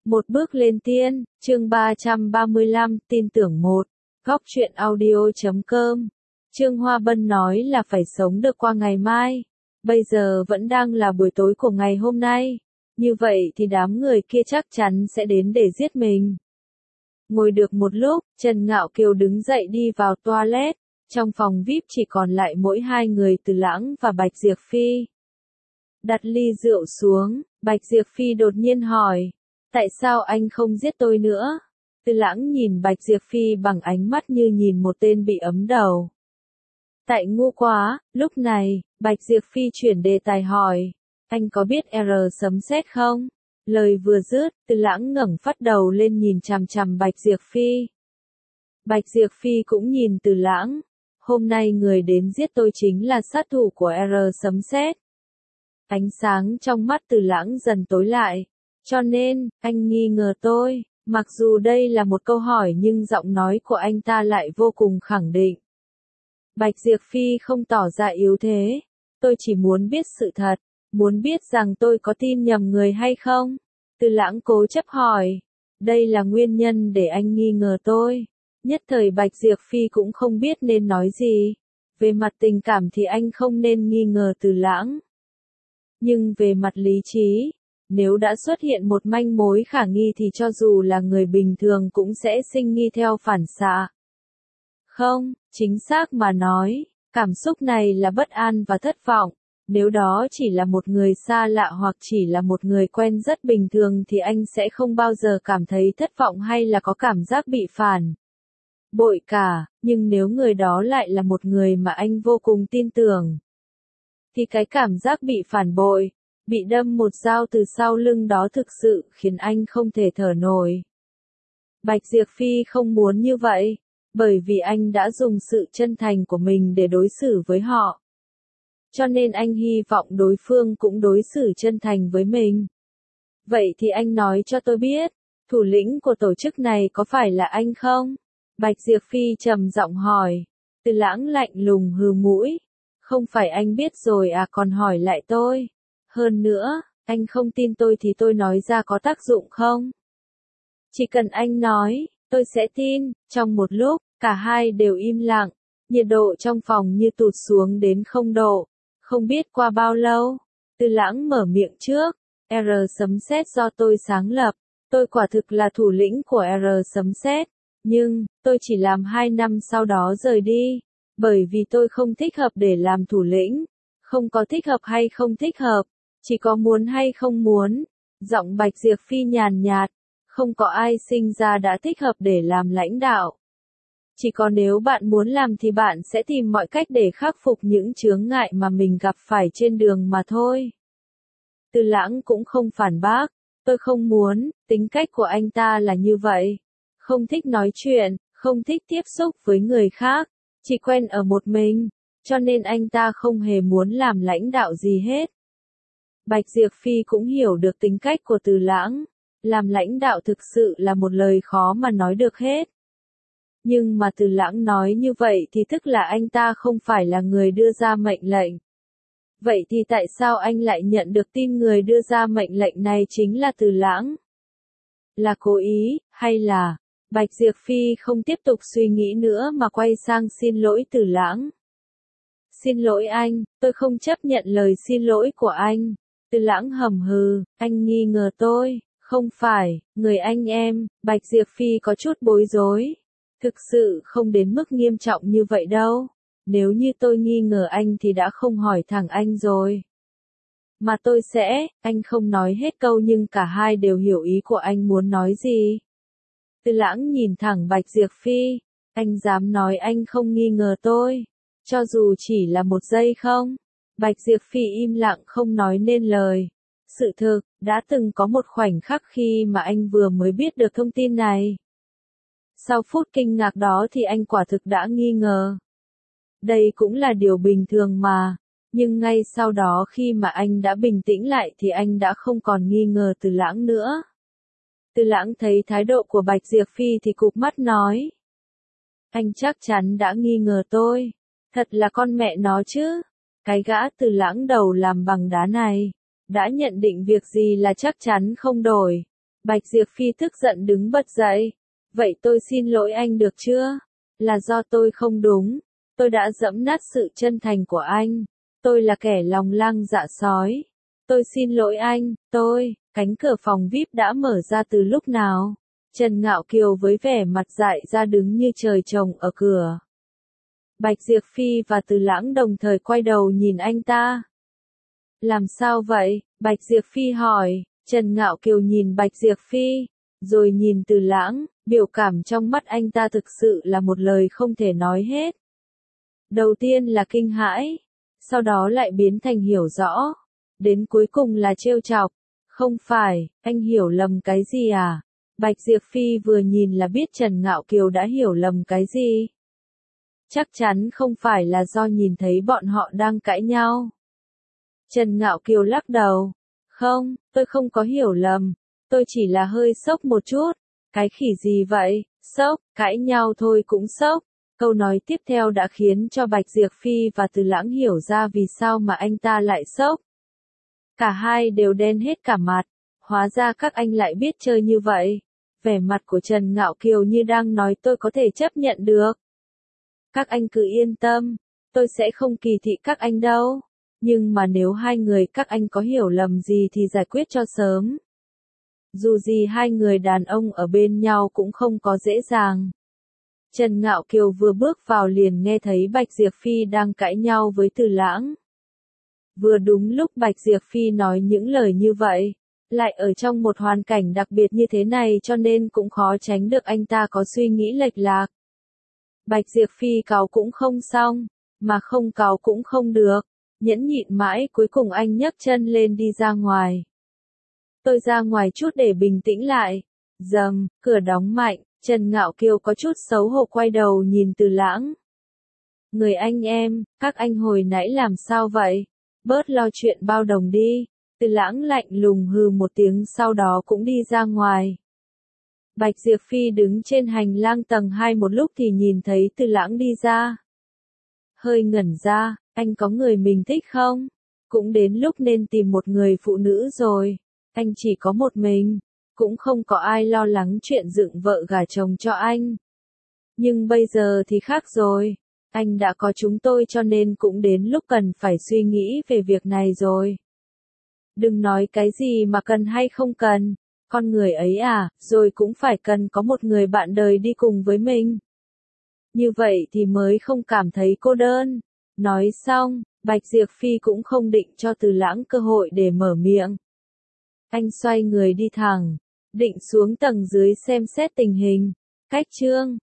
Một bước lên tiên, chương 335, tin tưởng một. Góc truyện audio.com. Trương Hoa Bân nói là phải sống được qua ngày mai. Bây giờ vẫn đang là buổi tối của ngày hôm nay. Như vậy thì đám người kia chắc chắn sẽ đến để giết mình. Ngồi được một lúc, Trần Ngạo Kiều đứng dậy đi vào toilet. Trong phòng VIP chỉ còn lại mỗi hai người Từ Lãng và Bạch Diệp Phi. Đặt ly rượu xuống, Bạch Diệp Phi đột nhiên hỏi. Tại sao anh không giết tôi nữa? Từ Lãng nhìn Bạch Diệp Phi bằng ánh mắt như nhìn một tên bị ấm đầu. Tại ngu quá, lúc này, Bạch Diệp Phi chuyển đề tài hỏi. Anh có biết sấm sét không? Lời vừa dứt, Từ Lãng ngẩng phát đầu lên nhìn chằm chằm Bạch Diệp Phi. Bạch Diệp Phi cũng nhìn Từ Lãng. Hôm nay người đến giết tôi chính là sát thủ của sấm sét. Ánh sáng trong mắt Từ Lãng dần tối lại. Cho nên, anh nghi ngờ tôi. Mặc dù đây là một câu hỏi nhưng giọng nói của anh ta lại vô cùng khẳng định. Bạch Diệp Phi không tỏ ra yếu thế. Tôi chỉ muốn biết sự thật. Muốn biết rằng tôi có tin nhầm người hay không? Từ Lãng cố chấp hỏi. Đây là nguyên nhân để anh nghi ngờ tôi. Nhất thời Bạch Diệp Phi cũng không biết nên nói gì. Về mặt tình cảm thì anh không nên nghi ngờ Từ Lãng. Nhưng về mặt lý trí, nếu đã xuất hiện một manh mối khả nghi thì cho dù là người bình thường cũng sẽ sinh nghi theo phản xạ. Không, chính xác mà nói, cảm xúc này là bất an và thất vọng. Nếu đó chỉ là một người xa lạ hoặc chỉ là một người quen rất bình thường thì anh sẽ không bao giờ cảm thấy thất vọng hay là có cảm giác bị phản bội cả, nhưng nếu người đó lại là một người mà anh vô cùng tin tưởng, thì cái cảm giác bị phản bội, bị đâm một dao từ sau lưng đó thực sự khiến anh không thể thở nổi. Bạch Diệp Phi không muốn như vậy, bởi vì anh đã dùng sự chân thành của mình để đối xử với họ. Cho nên anh hy vọng đối phương cũng đối xử chân thành với mình. Vậy thì anh nói cho tôi biết, thủ lĩnh của tổ chức này có phải là anh không? Bạch Diệp Phi trầm giọng hỏi. Từ Lãng lạnh lùng hừ mũi. Không phải anh biết rồi à, còn hỏi lại tôi. Hơn nữa, anh không tin tôi thì tôi nói ra có tác dụng không? Chỉ cần anh nói, tôi sẽ tin. Trong một lúc, cả hai đều im lặng. Nhiệt độ trong phòng như tụt xuống đến 0 độ. Không biết qua bao lâu, Từ Lãng mở miệng trước. Sấm sét do tôi sáng lập. Tôi quả thực là thủ lĩnh của sấm sét. Nhưng, tôi chỉ làm 2 năm sau đó rời đi. Bởi vì tôi không thích hợp để làm thủ lĩnh. Không có thích hợp hay không thích hợp. Chỉ có muốn hay không muốn. Giọng Bạch Diệp Phi nhàn nhạt. Không có ai sinh ra đã thích hợp để làm lãnh đạo. Chỉ có nếu bạn muốn làm thì bạn sẽ tìm mọi cách để khắc phục những chướng ngại mà mình gặp phải trên đường mà thôi. Từ Lãng cũng không phản bác. Tôi không muốn, tính cách của anh ta là như vậy. Không thích nói chuyện, không thích tiếp xúc với người khác, chỉ quen ở một mình, cho nên anh ta không hề muốn làm lãnh đạo gì hết. Bạch Diệp Phi cũng hiểu được tính cách của Từ Lãng, làm lãnh đạo thực sự là một lời khó mà nói được hết. Nhưng mà Từ Lãng nói như vậy thì tức là anh ta không phải là người đưa ra mệnh lệnh. Vậy thì tại sao anh lại nhận được tin người đưa ra mệnh lệnh này chính là Từ Lãng? Là cố ý, hay là... Bạch Diệp Phi không tiếp tục suy nghĩ nữa mà quay sang xin lỗi Từ Lãng. Xin lỗi anh, tôi không chấp nhận lời xin lỗi của anh. Từ Lãng hầm hừ, anh nghi ngờ tôi, không phải, người anh em. Bạch Diệp Phi có chút bối rối. Thực sự không đến mức nghiêm trọng như vậy đâu. Nếu như tôi nghi ngờ anh thì đã không hỏi thẳng anh rồi. Mà tôi sẽ, anh không nói hết câu nhưng cả hai đều hiểu ý của anh muốn nói gì. Từ Lãng nhìn thẳng Bạch Diệp Phi, anh dám nói anh không nghi ngờ tôi, cho dù chỉ là một giây không? Bạch Diệp Phi im lặng không nói nên lời. Sự thực, đã từng có một khoảnh khắc khi mà anh vừa mới biết được thông tin này. Sau phút kinh ngạc đó thì anh quả thực đã nghi ngờ. Đây cũng là điều bình thường mà, nhưng ngay sau đó khi mà anh đã bình tĩnh lại thì anh đã không còn nghi ngờ Từ Lãng nữa. Từ Lãng thấy thái độ của Bạch Diệp Phi thì cụp mắt nói. Anh chắc chắn đã nghi ngờ tôi. Thật là con mẹ nó chứ. Cái gã Từ Lãng đầu làm bằng đá này. Đã nhận định việc gì là chắc chắn không đổi. Bạch Diệp Phi tức giận đứng bật dậy. Vậy tôi xin lỗi anh được chưa? Là do tôi không đúng. Tôi đã giẫm nát sự chân thành của anh. Tôi là kẻ lòng lang dạ sói. Tôi xin lỗi anh, cánh cửa phòng VIP đã mở ra từ lúc nào? Trần Ngạo Kiều với vẻ mặt dại ra đứng như trời trồng ở cửa. Bạch Diệp Phi và Từ Lãng đồng thời quay đầu nhìn anh ta. Làm sao vậy? Bạch Diệp Phi hỏi. Trần Ngạo Kiều nhìn Bạch Diệp Phi, rồi nhìn Từ Lãng, biểu cảm trong mắt anh ta thực sự là một lời không thể nói hết. Đầu tiên là kinh hãi, sau đó lại biến thành hiểu rõ, đến cuối cùng là trêu chọc. Không phải, anh hiểu lầm cái gì à? Bạch Diệp Phi vừa nhìn là biết Trần Ngạo Kiều đã hiểu lầm cái gì. Chắc chắn không phải là do nhìn thấy bọn họ đang cãi nhau. Trần Ngạo Kiều lắc đầu. Không, tôi không có hiểu lầm. Tôi chỉ là hơi sốc một chút. Cái khỉ gì vậy? Sốc, cãi nhau thôi cũng sốc. Câu nói tiếp theo đã khiến cho Bạch Diệp Phi và Từ Lãng hiểu ra vì sao mà anh ta lại sốc. Cả hai đều đen hết cả mặt. Hóa ra các anh lại biết chơi như vậy. Vẻ mặt của Trần Ngạo Kiều như đang nói tôi có thể chấp nhận được. Các anh cứ yên tâm. Tôi sẽ không kỳ thị các anh đâu. Nhưng mà nếu hai người các anh có hiểu lầm gì thì giải quyết cho sớm. Dù gì hai người đàn ông ở bên nhau cũng không có dễ dàng. Trần Ngạo Kiều vừa bước vào liền nghe thấy Bạch Diệp Phi đang cãi nhau với Từ Lãng. Vừa đúng lúc Bạch Diệp Phi nói những lời như vậy, lại ở trong một hoàn cảnh đặc biệt như thế này cho nên cũng khó tránh được anh ta có suy nghĩ lệch lạc. Bạch Diệp Phi cáu cũng không xong, mà không cáu cũng không được. Nhẫn nhịn mãi cuối cùng anh nhấc chân lên đi ra ngoài. Tôi ra ngoài chút để bình tĩnh lại. Dầm, cửa đóng mạnh, Trần Ngạo Kiều có chút xấu hổ quay đầu nhìn Từ Lãng. Người anh em, các anh hồi nãy làm sao vậy? Bớt lo chuyện bao đồng đi. Từ Lãng lạnh lùng hừ một tiếng sau đó cũng đi ra ngoài. Bạch Diệp Phi đứng trên hành lang tầng 2 một lúc thì nhìn thấy Từ Lãng đi ra. Hơi ngẩn ra, anh có người mình thích không? Cũng đến lúc nên tìm một người phụ nữ rồi. Anh chỉ có một mình, cũng không có ai lo lắng chuyện dựng vợ gả chồng cho anh. Nhưng bây giờ thì khác rồi. Anh đã có chúng tôi cho nên cũng đến lúc cần phải suy nghĩ về việc này rồi. Đừng nói cái gì mà cần hay không cần. Con người ấy à, rồi cũng phải cần có một người bạn đời đi cùng với mình. Như vậy thì mới không cảm thấy cô đơn. Nói xong, Bạch Diệp Phi cũng không định cho Từ Lãng cơ hội để mở miệng. Anh xoay người đi thẳng, định xuống tầng dưới xem xét tình hình. Cách chương